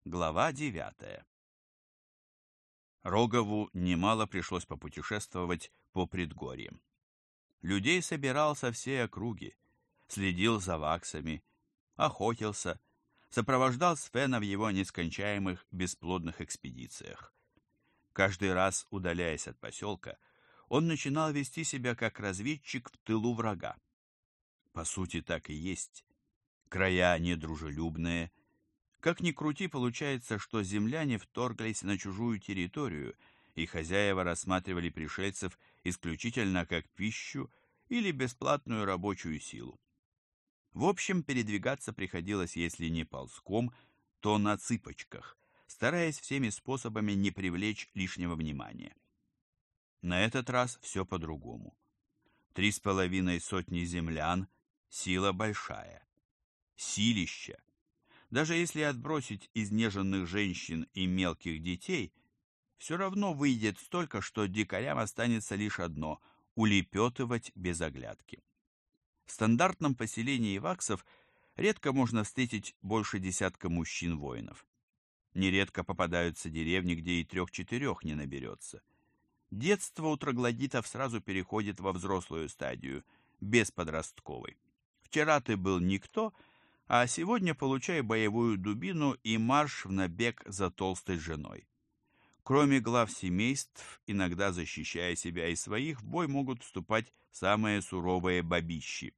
Глава 9. Рогову немало пришлось попутешествовать по предгорьям. Людей собирал со всей округи, следил за ваксами, охотился, сопровождал Свена в его нескончаемых бесплодных экспедициях. Каждый раз, удаляясь от поселка, он начинал вести себя как разведчик в тылу врага. По сути, так и есть. Края недружелюбные. Как ни крути, получается, что земляне вторглись на чужую территорию, и хозяева рассматривали пришельцев исключительно как пищу или бесплатную рабочую силу. В общем, передвигаться приходилось, если не ползком, то на цыпочках, стараясь всеми способами не привлечь лишнего внимания. На этот раз все по-другому. 3,5 землян – сила большая. Силища. Даже если отбросить изнеженных женщин и мелких детей, все равно выйдет столько, что дикарям останется лишь одно – улепетывать без оглядки. В стандартном поселении ваксов редко можно встретить больше десятка мужчин-воинов. Нередко попадаются деревни, где и 3-4 не наберется. Детство у троглодитов сразу переходит во взрослую стадию, без подростковой. Вчера ты был никто, а сегодня получай боевую дубину и марш в набег за толстой женой. Кроме глав семейств, иногда защищая себя и своих, в бой могут вступать самые суровые бабищи.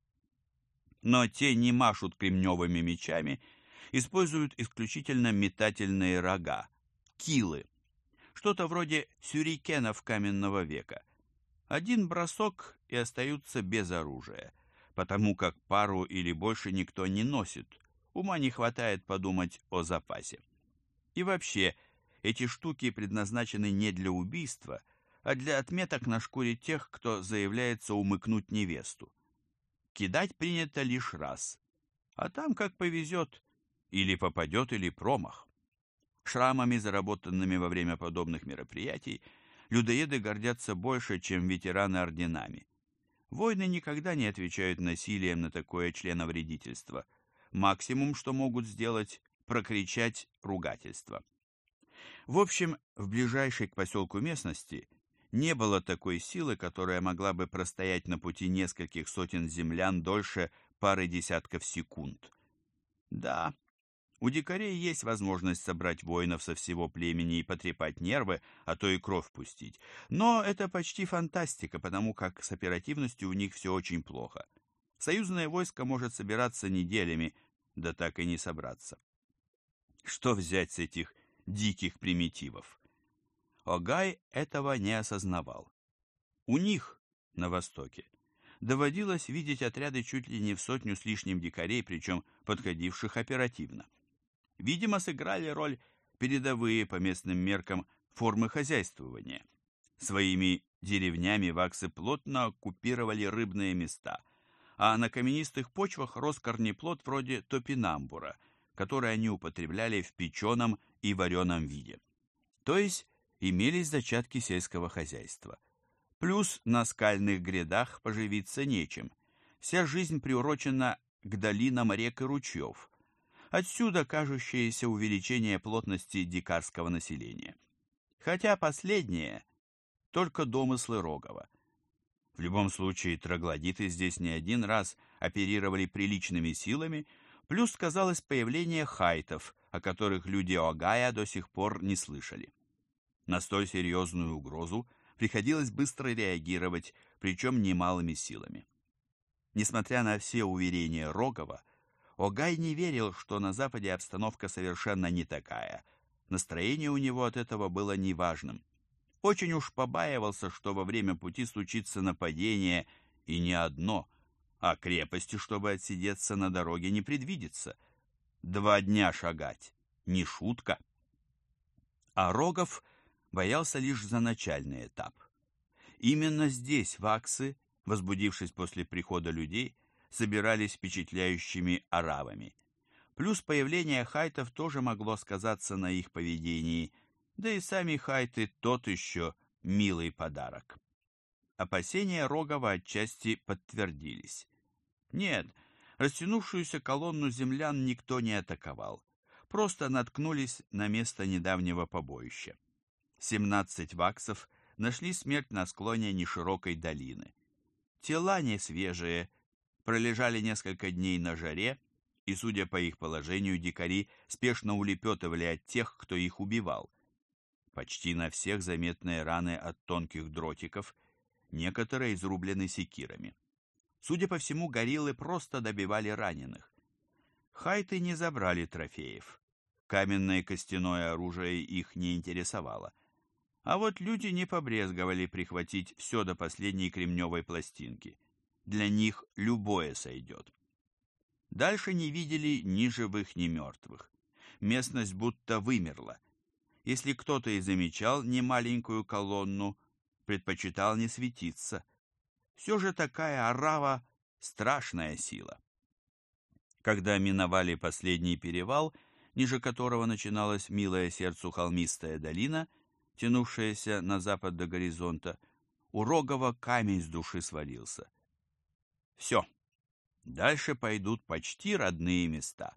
Но те не машут кремневыми мечами, используют исключительно метательные рога, килы, что-то вроде сюрикенов каменного века. Один бросок и остаются без оружия, потому как пару или больше никто не носит, ума не хватает подумать о запасе. И вообще, эти штуки предназначены не для убийства, а для отметок на шкуре тех, кто заявляется умыкнуть невесту. Кидать принято лишь раз, а там как повезет, или попадет, или промах. Шрамами, заработанными во время подобных мероприятий, людоеды гордятся больше, чем ветераны орденами. Воины никогда не отвечают насилием на такое членовредительство. Максимум, что могут сделать, прокричать ругательство. В общем, в ближайшей к поселку местности не было такой силы, которая могла бы простоять на пути нескольких сотен землян дольше пары десятков секунд. Да, у дикарей есть возможность собрать воинов со всего племени и потрепать нервы, а то и кровь пустить. Но это почти фантастика, потому как с оперативностью у них все очень плохо. Союзное войско может собираться неделями, да так и не собраться. Что взять с этих диких примитивов? Огай этого не осознавал. У них, на востоке, доводилось видеть отряды чуть ли не в 100 с лишним дикарей, причем подходивших оперативно. Видимо, сыграли роль передовые по местным меркам формы хозяйствования. Своими деревнями ваксы плотно оккупировали рыбные места, а на каменистых почвах рос корнеплод вроде топинамбура, который они употребляли в печеном и вареном виде. То есть имелись зачатки сельского хозяйства. Плюс на скальных грядах поживиться нечем. Вся жизнь приурочена к долинам рек и ручьев. Отсюда кажущееся увеличение плотности дикарского населения. Хотя последнее – только домыслы Рогова. В любом случае, троглодиты здесь не один раз оперировали приличными силами, плюс сказалось появление хайтов, о которых люди Огая до сих пор не слышали. На столь серьезную угрозу приходилось быстро реагировать, причем немалыми силами. Несмотря на все уверения Рогова, Огай не верил, что на Западе обстановка совершенно не такая. Настроение у него от этого было неважным. Очень уж побаивался, что во время пути случится нападение, и не одно, а крепости, чтобы отсидеться на дороге, не предвидится. 2 дня шагать, не шутка. А Рогов боялся лишь за начальный этап. Именно здесь ваксы, возбудившись после прихода людей, собирались впечатляющими аравами. Плюс появление хайтов тоже могло сказаться на их поведении, да и сами хайты тот еще милый подарок. Опасения Рогова отчасти подтвердились. Нет, растянувшуюся колонну землян никто не атаковал. просто наткнулись на место недавнего побоища. 17 ваксов нашли смерть на склоне неширокой долины. Тела не свежие, пролежали несколько дней на жаре, и, судя по их положению, дикари спешно улепетывали от тех, кто их убивал. Почти на всех заметные раны от тонких дротиков, некоторые изрублены секирами. Судя по всему, гориллы просто добивали раненых. Хайты не забрали трофеев. Каменное и костяное оружие их не интересовало. А вот люди не побрезговали прихватить все до последней кремневой пластинки. Для них любое сойдет. Дальше не видели ни живых, ни мертвых. Местность будто вымерла. Если кто-то и замечал немаленькую колонну, предпочитал не светиться. Все же такая орава — страшная сила. Когда миновали последний перевал, ниже которого начиналась милая сердцу холмистая долина, тянувшаяся на запад до горизонта, у Рогова камень с души свалился. Все. Дальше пойдут почти родные места.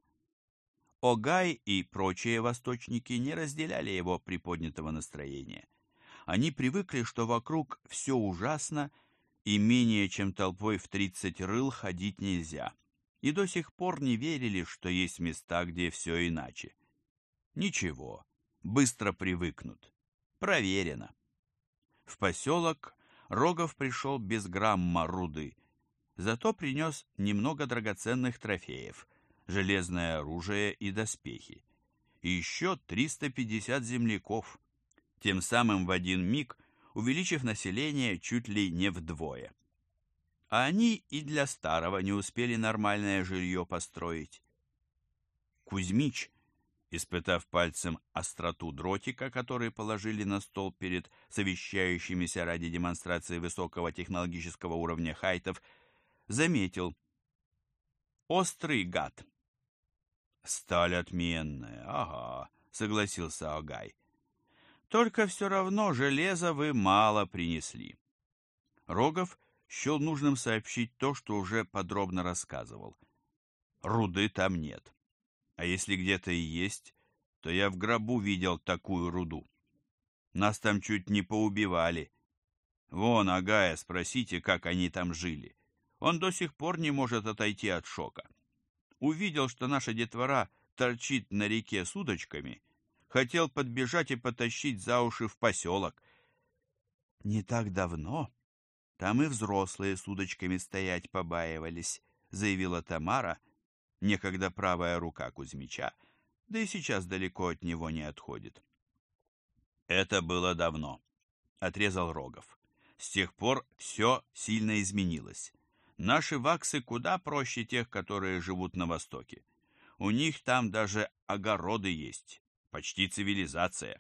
Огай и прочие восточники не разделяли его приподнятого настроения. Они привыкли, что вокруг все ужасно, и менее чем толпой в 30 рыл ходить нельзя, и до сих пор не верили, что есть места, где все иначе. Ничего, быстро привыкнут. Проверено. В поселок Рогов пришел без грамма руды, зато принес немного драгоценных трофеев, железное оружие и доспехи, и еще 350 земляков, тем самым в один миг увеличив население чуть ли не вдвое. А они и для старого не успели нормальное жилье построить. Кузьмич, испытав пальцем остроту дротика, который положили на стол перед совещающимися ради демонстрации высокого технологического уровня хайтов, заметил: «Острый гад». «Сталь отменная, ага», — согласился Огай. «Только все равно железа вы мало принесли». Рогов счел нужным сообщить то, что уже подробно рассказывал. Руды там нет. А если где-то и есть, то я в гробу видел такую руду. Нас там чуть не поубивали. Вон, Агая, спросите, как они там жили. Он до сих пор не может отойти от шока. Увидел, что наша детвора торчит на реке с удочками, хотел подбежать и потащить за уши в поселок. Не так давно там и взрослые с удочками стоять побаивались, заявила Тамара, некогда правая рука Кузьмича, да и сейчас далеко от него не отходит. Это было давно, отрезал Рогов. С тех пор все сильно изменилось. Наши ваксы куда проще тех, которые живут на Востоке. У них там даже огороды есть, почти цивилизация.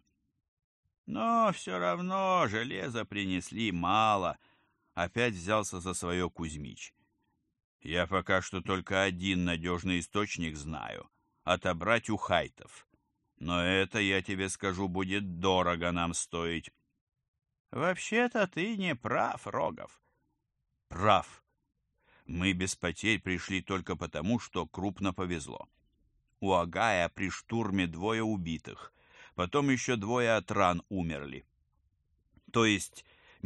Но все равно железа принесли мало, опять взялся за свое Кузьмич. Я пока что только один надежный источник знаю — отобрать у хайтов. Но это, я тебе скажу, будет дорого нам стоить. Вообще-то ты не прав, Рогов. Прав. Мы без потерь пришли только потому, что крупно повезло. У Агая при штурме 2 убитых, потом еще 2 от ран умерли. То есть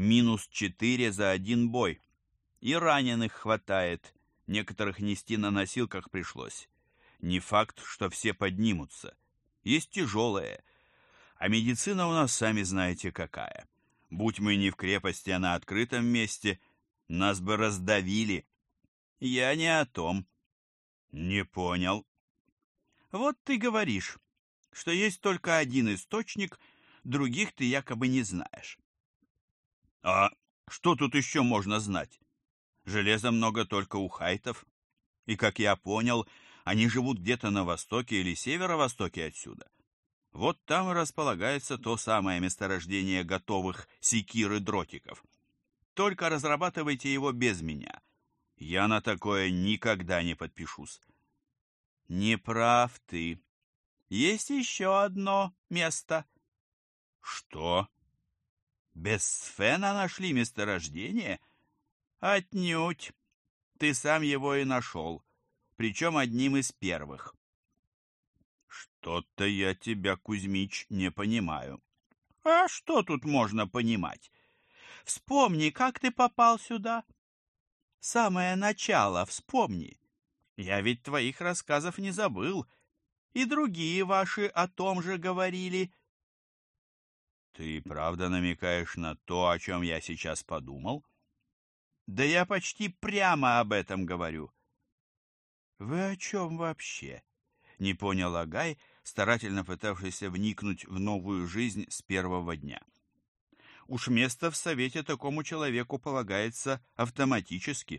-4 за один бой. И раненых хватает, некоторых нести на носилках пришлось. Не факт, что все поднимутся. Есть тяжелые. А медицина у нас, сами знаете, какая. Будь мы не в крепости, а на открытом месте, нас бы раздавили. Я не о том. Не понял. Вот ты говоришь, что есть только один источник, других ты якобы не знаешь. А что тут еще можно знать? Железа много только у хайтов. И, как я понял, они живут где-то на востоке или северо-востоке отсюда. Вот там и располагается то самое месторождение готовых секир и дротиков. Только разрабатывайте его без меня. Я на такое никогда не подпишусь. Не прав ты. Есть еще одно место. Что? Без Сфена нашли месторождение? Отнюдь. Ты сам его и нашел, причем одним из первых. Что-то я тебя, Кузьмич, не понимаю. А что тут можно понимать? Вспомни, как ты попал сюда. Самое начало вспомни. Я ведь твоих рассказов не забыл. И другие ваши о том же говорили. Ты правда намекаешь на то, о чем я сейчас подумал? Да я почти прямо об этом говорю. Вы о чем вообще? Не понял Агай, старательно пытавшийся вникнуть в новую жизнь с первого дня. Уж место в совете такому человеку полагается автоматически.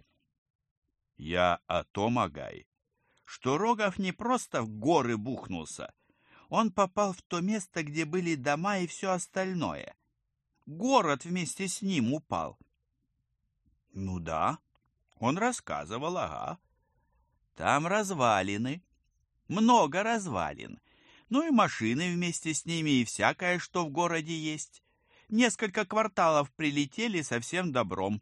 Я о том, Агай, что Рогов не просто в горы бухнулся, он попал в то место, где были дома и все остальное. Город вместе с ним упал. Ну да, он рассказывал, ага. Там развалины, много развалин. Ну и машины вместе с ними, и всякое, что в городе есть. Несколько кварталов прилетели со всем добром.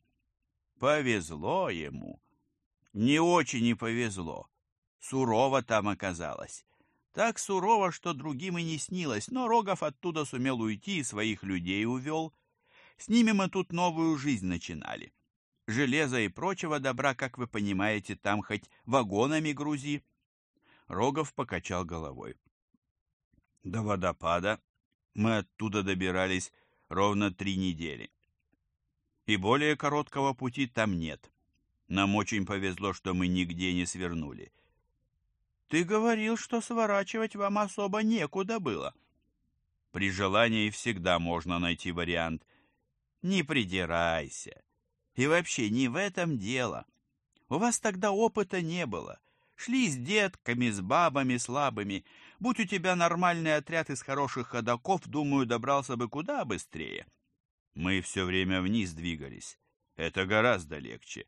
Повезло ему. Не очень и повезло. Сурово там оказалось. Так сурово, что другим и не снилось, но Рогов оттуда сумел уйти и своих людей увел. С ними мы тут новую жизнь начинали. Железа и прочего добра, как вы понимаете, там хоть вагонами грузи. Рогов покачал головой. До водопада мы оттуда добирались ровно 3 недели. И более короткого пути там нет. Нам очень повезло, что мы нигде не свернули. Ты говорил, что сворачивать вам особо некуда было. При желании всегда можно найти вариант. Не придирайся. И вообще не в этом дело. У вас тогда опыта не было. Шли с детками, с бабами слабыми. Будь у тебя нормальный отряд из хороших ходоков, думаю, добрался бы куда быстрее. Мы все время вниз двигались. Это гораздо легче.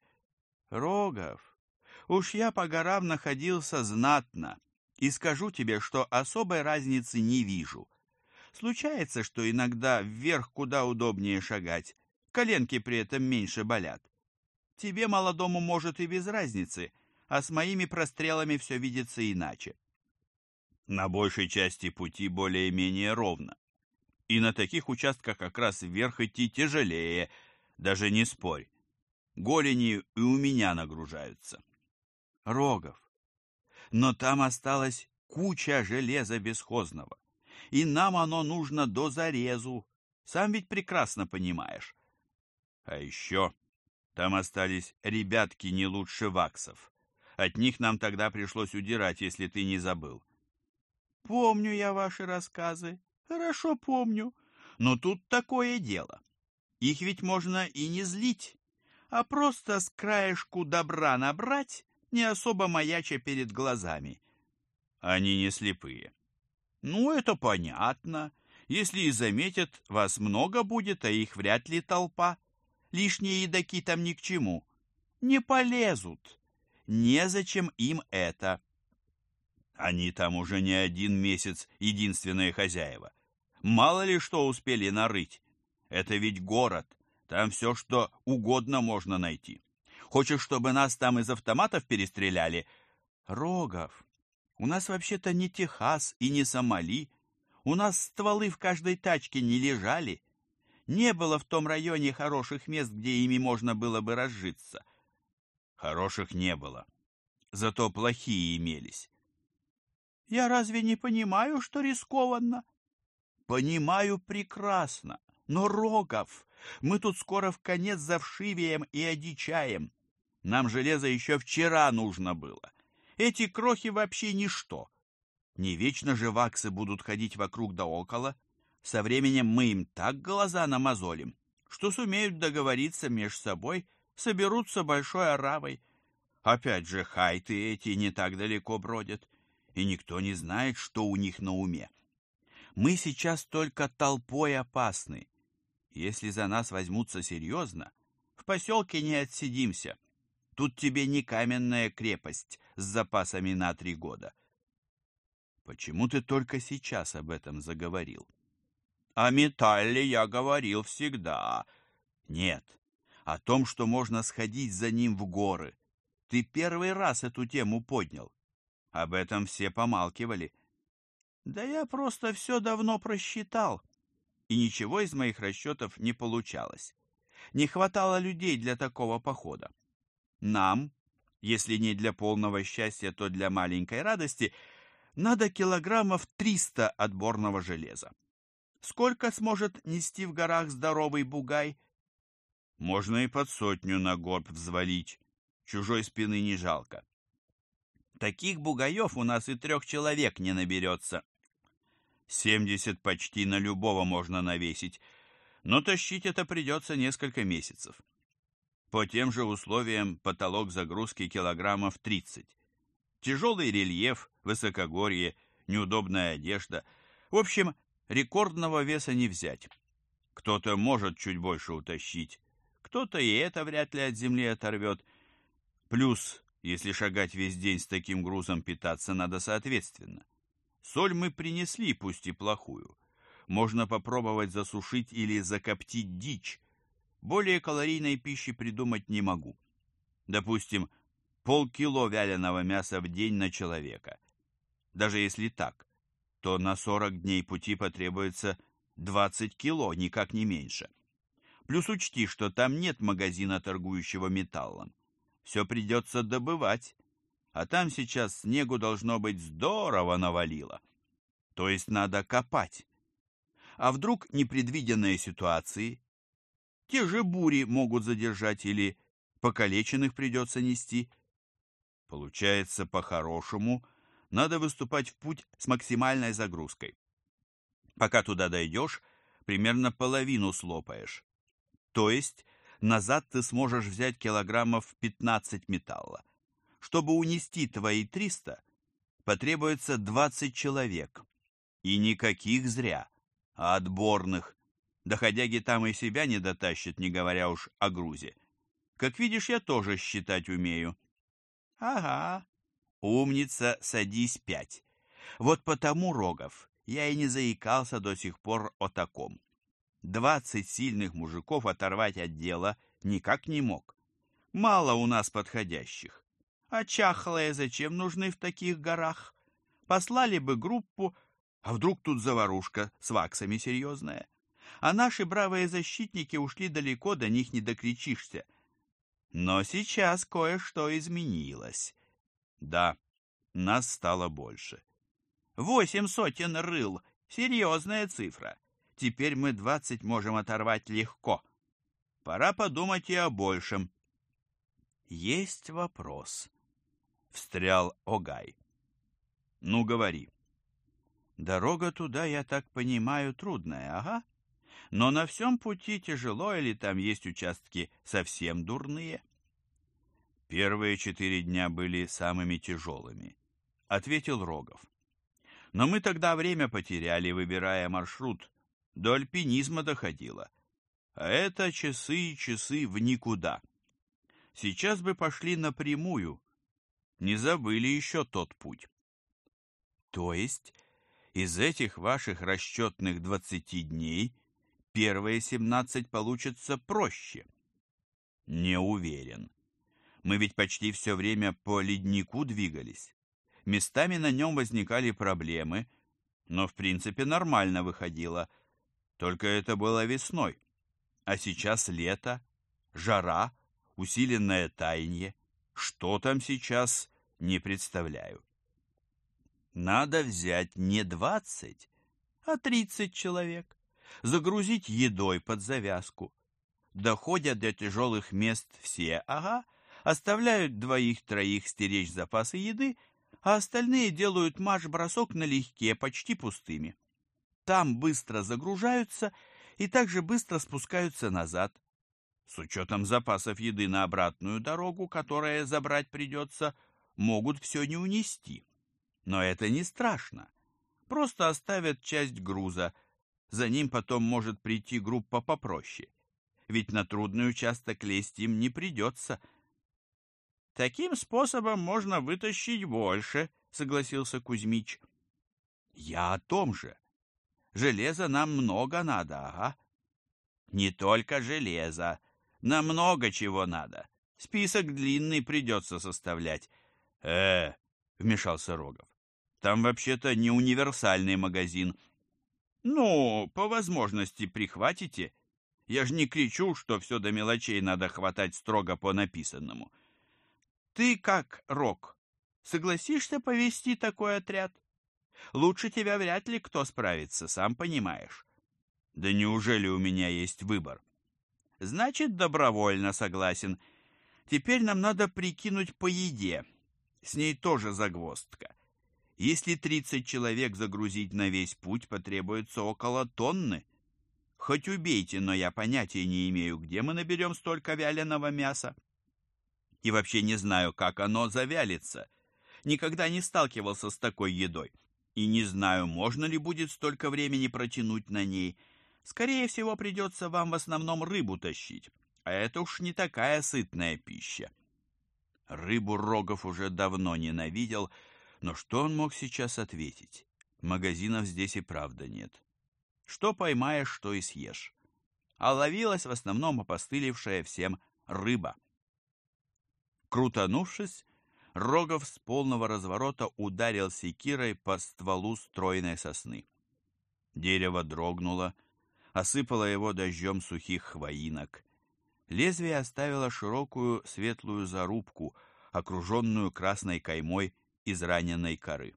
Рогов, уж я по горам находился знатно, и скажу тебе, что особой разницы не вижу. Случается, что иногда вверх куда удобнее шагать, коленки при этом меньше болят. Тебе, молодому, может и без разницы, а с моими прострелами все видится иначе. На большей части пути более-менее ровно. И на таких участках как раз вверх идти тяжелее, даже не спорь. Голени и у меня нагружаются. Рогов, но там осталась куча железа бесхозного, и нам оно нужно до зарезу, сам ведь прекрасно понимаешь. А еще там остались ребятки не лучше ваксов. От них нам тогда пришлось удирать, если ты не забыл. Помню я ваши рассказы, хорошо помню, но тут такое дело. Их ведь можно и не злить, а просто с краешку добра набрать, не особо маяча перед глазами. Они не слепые. Ну, это понятно. Если и заметят, вас много будет, а их вряд ли толпа. Лишние едоки там ни к чему. Не полезут. Незачем им это. Они там уже не 1 месяц единственные хозяева. Мало ли что успели нарыть. Это ведь город. Там все, что угодно можно найти. Хочешь, чтобы нас там из автоматов перестреляли? Рогов, у нас вообще-то не Техас и не Сомали. У нас стволы в каждой тачке не лежали. Не было в том районе хороших мест, где ими можно было бы разжиться. Хороших не было. Зато плохие имелись. Я разве не понимаю, что рискованно? Понимаю прекрасно. Но, Рогов, мы тут скоро вконец завшивеем и одичаем. Нам железо еще вчера нужно было. Эти крохи вообще ничто. Не вечно же ваксы будут ходить вокруг да около. Со временем мы им так глаза намазолим, что сумеют договориться меж собой, соберутся большой оравой. Опять же, хайты эти не так далеко бродят, и никто не знает, что у них на уме. Мы сейчас только толпой опасны. Если за нас возьмутся серьезно, в поселке не отсидимся. Тут тебе не каменная крепость с запасами на 3 года. Почему ты только сейчас об этом заговорил? О металле я говорил всегда. Нет, о том, что можно сходить за ним в горы. Ты первый раз эту тему поднял. Об этом все помалкивали. Да я просто все давно просчитал, и ничего из моих расчетов не получалось. Не хватало людей для такого похода. Нам, если не для полного счастья, то для маленькой радости, надо килограммов 300 отборного железа. Сколько сможет нести в горах здоровый бугай? Можно и под 100 на горб взвалить. Чужой спины не жалко. Таких бугаев у нас и 3 человек не наберется. 70 почти на любого можно навесить, но тащить это придется несколько месяцев. По тем же условиям потолок загрузки килограммов 30. Тяжелый рельеф, высокогорье, неудобная одежда. В общем, рекордного веса не взять. Кто-то может чуть больше утащить, кто-то и это вряд ли от земли оторвет. Плюс, если шагать весь день с таким грузом, питаться надо соответственно. Соль мы принесли, пусть и плохую. Можно попробовать засушить или закоптить дичь. Более калорийной пищи придумать не могу. Допустим, полкило вяленого мяса в день на человека. Даже если так, то на 40 дней пути потребуется 20 кило, никак не меньше. Плюс учти, что там нет магазина, торгующего металлом. Все придется добывать, а там сейчас снегу должно быть здорово навалило. То есть надо копать. А вдруг непредвиденные ситуации? Те же бури могут задержать или покалеченных придется нести. Получается, по-хорошему, надо выступать в путь с максимальной загрузкой. Пока туда дойдешь, примерно половину слопаешь. То есть назад ты сможешь взять килограммов 15 металла. Чтобы унести твои 300, потребуется 20 человек. И никаких зря, а отборных. Доходяги там и себя не дотащат, не говоря уж о грузе. Как видишь, я тоже считать умею. Ага, умница, садись 5. Вот потому, Рогов, я и не заикался до сих пор о таком. 20 сильных мужиков оторвать от дела никак не мог. Мало у нас подходящих. А чахлые зачем нужны в таких горах? Послали бы группу, а вдруг тут заварушка с ваксами серьезная? А наши бравые защитники ушли далеко, до них не докричишься. Но сейчас кое-что изменилось. Да, нас стало больше. 8 сотен рыл, серьезная цифра. Теперь мы 20 можем оторвать легко. Пора подумать и о большем. Есть вопрос, встрял Огай. Ну, говори. Дорога туда, я так понимаю, трудная, ага. Но на всем пути тяжело, или там есть участки совсем дурные? Первые 4 дня были самыми тяжелыми, ответил Рогов. Но мы тогда время потеряли, выбирая маршрут. До альпинизма доходило. А это часы и часы в никуда. Сейчас бы пошли напрямую. Не забыли еще тот путь. То есть из этих ваших расчетных 20 дней первые 17 получится проще? Не уверен. Мы ведь почти все время по леднику двигались. Местами на нем возникали проблемы, но в принципе нормально выходило. Только это было весной. А сейчас лето, жара, усиленное таяние. Что там сейчас, не представляю. Надо взять не 20, а 30 человек. Загрузить едой под завязку. Доходят до тяжелых мест все, ага, оставляют 2-3 стеречь запасы еды, а остальные делают марш-бросок налегке, почти пустыми. Там быстро загружаются и также быстро спускаются назад. С учетом запасов еды на обратную дорогу, которая забрать придется, могут все не унести. Но это не страшно. Просто оставят часть груза. За ним потом может прийти группа попроще. Ведь на трудный участок лезть им не придется. Таким способом можно вытащить больше, согласился Кузьмич. Я о том же. Железа нам много надо, ага. Не только железа. Нам много чего надо. Список длинный придется составлять. Вмешался Рогов. Там вообще-то не универсальный магазин. Ну, по возможности прихватите. Я же не кричу, что все до мелочей надо хватать строго по написанному. Ты как, Рок, согласишься повести такой отряд? Лучше тебя вряд ли кто справится, сам понимаешь. Да неужели у меня есть выбор? Значит, добровольно согласен. Теперь нам надо прикинуть по еде. С ней тоже загвоздка. Если 30 человек загрузить на весь путь, потребуется около тонны. Хоть убейте, но я понятия не имею, где мы наберем столько вяленого мяса. И вообще не знаю, как оно завялится. Никогда не сталкивался с такой едой. И не знаю, можно ли будет столько времени протянуть на ней. Скорее всего, придется вам в основном рыбу тащить. А это уж не такая сытная пища. Рыбу Рогов уже давно ненавидел, но что он мог сейчас ответить? Магазинов здесь и правда нет. Что поймаешь, что и съешь. А ловилась в основном опостылевшая всем рыба. Крутанувшись, Рогов с полного разворота ударил секирой по стволу стройной сосны. Дерево дрогнуло, осыпало его дождем сухих хвоинок. Лезвие оставило широкую светлую зарубку, окруженную красной каймой из раненой коры.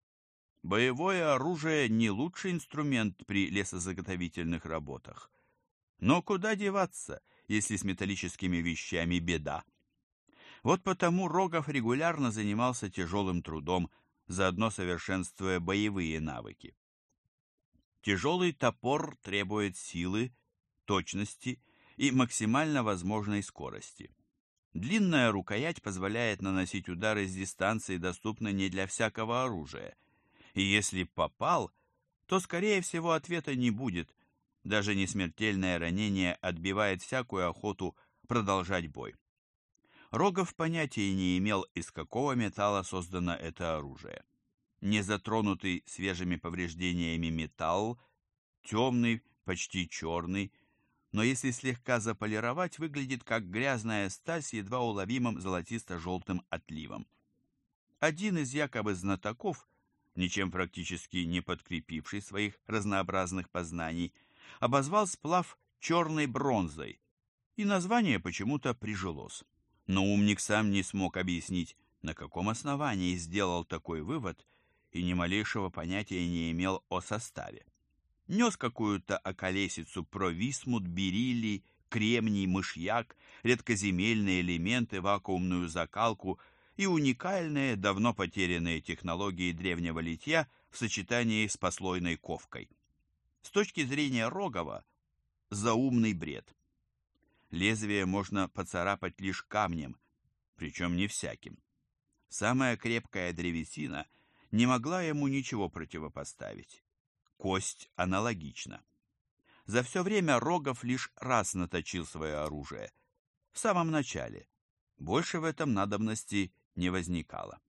Боевое оружие не лучший инструмент при лесозаготовительных работах. Но куда деваться, если с металлическими вещами беда? Вот потому Рогов регулярно занимался тяжелым трудом, заодно совершенствуя боевые навыки. Тяжелый топор требует силы, точности и максимально возможной скорости. Длинная рукоять позволяет наносить удары с дистанции, доступной не для всякого оружия. И если попал, то, скорее всего, ответа не будет. Даже несмертельное ранение отбивает всякую охоту продолжать бой. Рогов понятия не имел, из какого металла создано это оружие. Не затронутый свежими повреждениями металл, темный, почти черный, но если слегка заполировать, выглядит как грязная сталь с едва уловимым золотисто-желтым отливом. Один из якобы знатоков, ничем практически не подкрепивший своих разнообразных познаний, обозвал сплав черной бронзой, и название почему-то прижилось. Но умник сам не смог объяснить, на каком основании сделал такой вывод, и ни малейшего понятия не имел о составе. Нес какую-то околесицу про висмут, бериллий, кремний, мышьяк, редкоземельные элементы, вакуумную закалку и уникальные, давно потерянные технологии древнего литья в сочетании с послойной ковкой. С точки зрения Рогова, заумный бред. Лезвие можно поцарапать лишь камнем, причем не всяким. Самая крепкая древесина не могла ему ничего противопоставить. Кость аналогична. За все время Рогов лишь раз наточил свое оружие. В самом начале. Больше в этом надобности не возникало.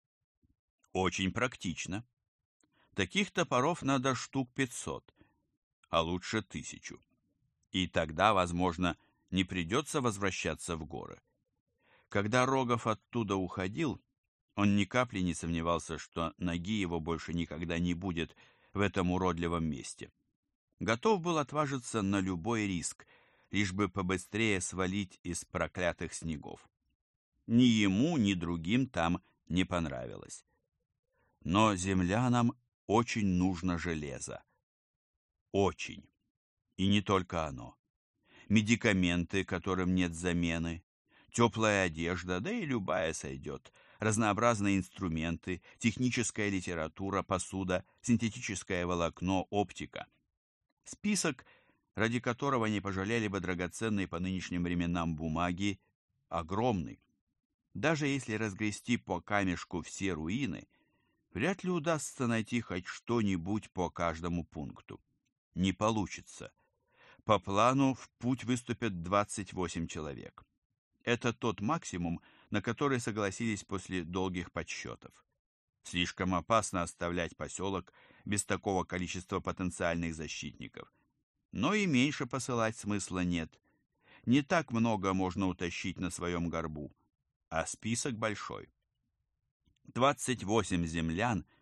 Очень практично. Таких топоров надо штук 500, а лучше 1000. И тогда, возможно, не придется возвращаться в горы. Когда Рогов оттуда уходил, он ни капли не сомневался, что ноги его больше никогда не будет в этом уродливом месте. Готов был отважиться на любой риск, лишь бы побыстрее свалить из проклятых снегов. Ни ему, ни другим там не понравилось. Но землянам очень нужно железо. Очень. И не только оно. Медикаменты, которым нет замены, теплая одежда, да и любая сойдет, разнообразные инструменты, техническая литература, посуда, синтетическое волокно, оптика. Список, ради которого не пожалели бы драгоценной по нынешним временам бумаги, огромный. Даже если разгрести по камешку все руины, вряд ли удастся найти хоть что-нибудь по каждому пункту. Не получится. По плану в путь выступят 28 человек. Это тот максимум, на который согласились после долгих подсчетов. Слишком опасно оставлять поселок без такого количества потенциальных защитников. Но и меньше посылать смысла нет. Не так много можно утащить на своем горбу, а список большой. 28 землян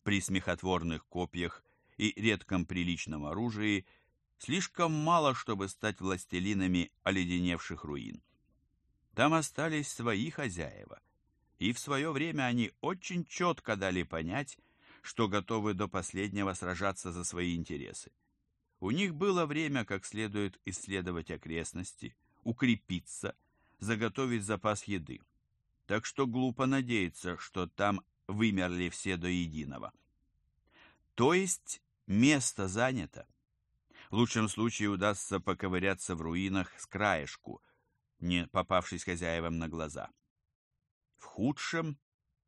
при смехотворных копьях и редком приличном оружии слишком мало, чтобы стать властелинами оледеневших руин. Там остались свои хозяева, и в свое время они очень четко дали понять, что готовы до последнего сражаться за свои интересы. У них было время как следует исследовать окрестности, укрепиться, заготовить запас еды. Так что глупо надеяться, что там вымерли все до единого. То есть место занято. В лучшем случае удастся поковыряться в руинах с краешку, не попавшись хозяевам на глаза. В худшем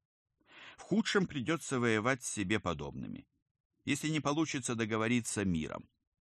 придется воевать с себе подобными, если не получится договориться миром.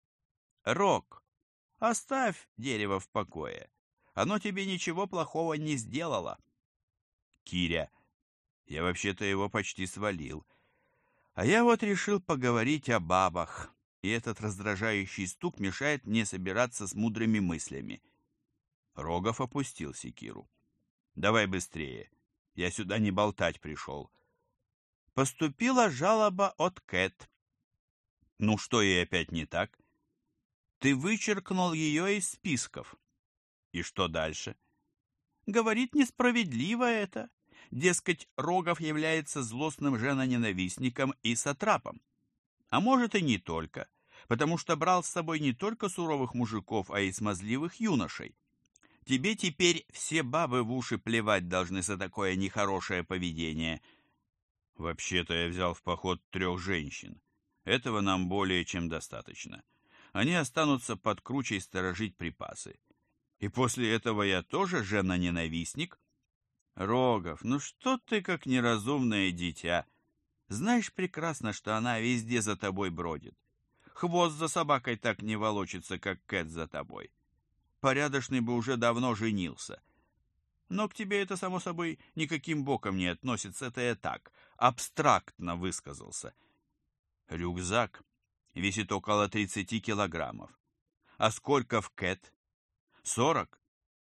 Рок, оставь дерево в покое. Оно тебе ничего плохого не сделало. Киря, я вообще-то его почти свалил. А я вот решил поговорить о бабах, и этот раздражающий стук мешает мне собираться с мудрыми мыслями. Рогов опустил секиру. Давай быстрее, я сюда не болтать пришел. Поступила жалоба от Кэт. Ну что ей опять не так? Ты вычеркнул ее из списков. И что дальше? Говорит, несправедливо это. Дескать, Рогов является злостным женоненавистником и сатрапом. А может и не только, потому что брал с собой не только суровых мужиков, а и смазливых юношей. Тебе теперь все бабы в уши плевать должны за такое нехорошее поведение. Вообще-то я взял в поход 3 женщин. Этого нам более чем достаточно. Они останутся под кручей сторожить припасы. И после этого я тоже жена-ненавистник? Рогов, ну что ты как неразумное дитя? Знаешь прекрасно, что она везде за тобой бродит. Хвост за собакой так не волочится, как Кэт за тобой. Порядочный бы уже давно женился. Но к тебе это, само собой, никаким боком не относится, это я так, абстрактно высказался. Рюкзак весит около 30 килограммов. А сколько в Кэт? 40?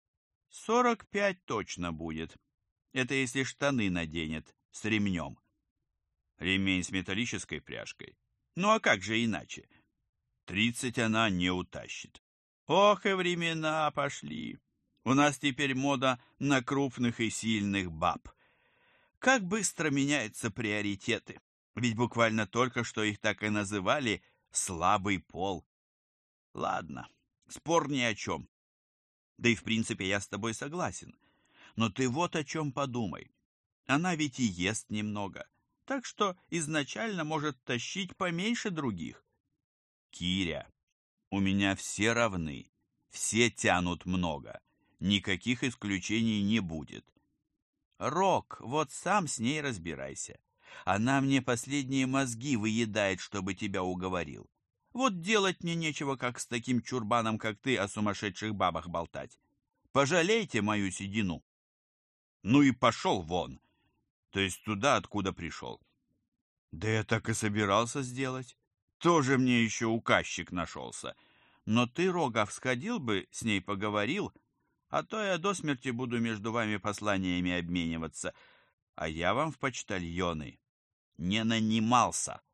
45 точно будет. Это если штаны наденет с ремнем. Ремень с металлической пряжкой. Ну а как же иначе? 30 она не утащит. Ох, и времена пошли. У нас теперь мода на крупных и сильных баб. Как быстро меняются приоритеты. Ведь буквально только что их так и называли «слабый пол». Ладно, спор ни о чем. Да и в принципе я с тобой согласен. Но ты вот о чем подумай. Она ведь и ест немного, так что изначально может тащить поменьше других. Киря, у меня все равны, все тянут много, никаких исключений не будет. Рок, вот сам с ней разбирайся. Она мне последние мозги выедает, чтобы тебя уговорил. Вот делать мне нечего, как с таким чурбаном, как ты, о сумасшедших бабах болтать. Пожалейте мою седину. Ну и пошел вон, то есть туда, откуда пришел. Да я так и собирался сделать. Тоже мне еще указчик нашелся. Но ты, Рогов, сходил бы, с ней поговорил, а то я до смерти буду между вами посланиями обмениваться, а я вам в почтальоны не нанимался.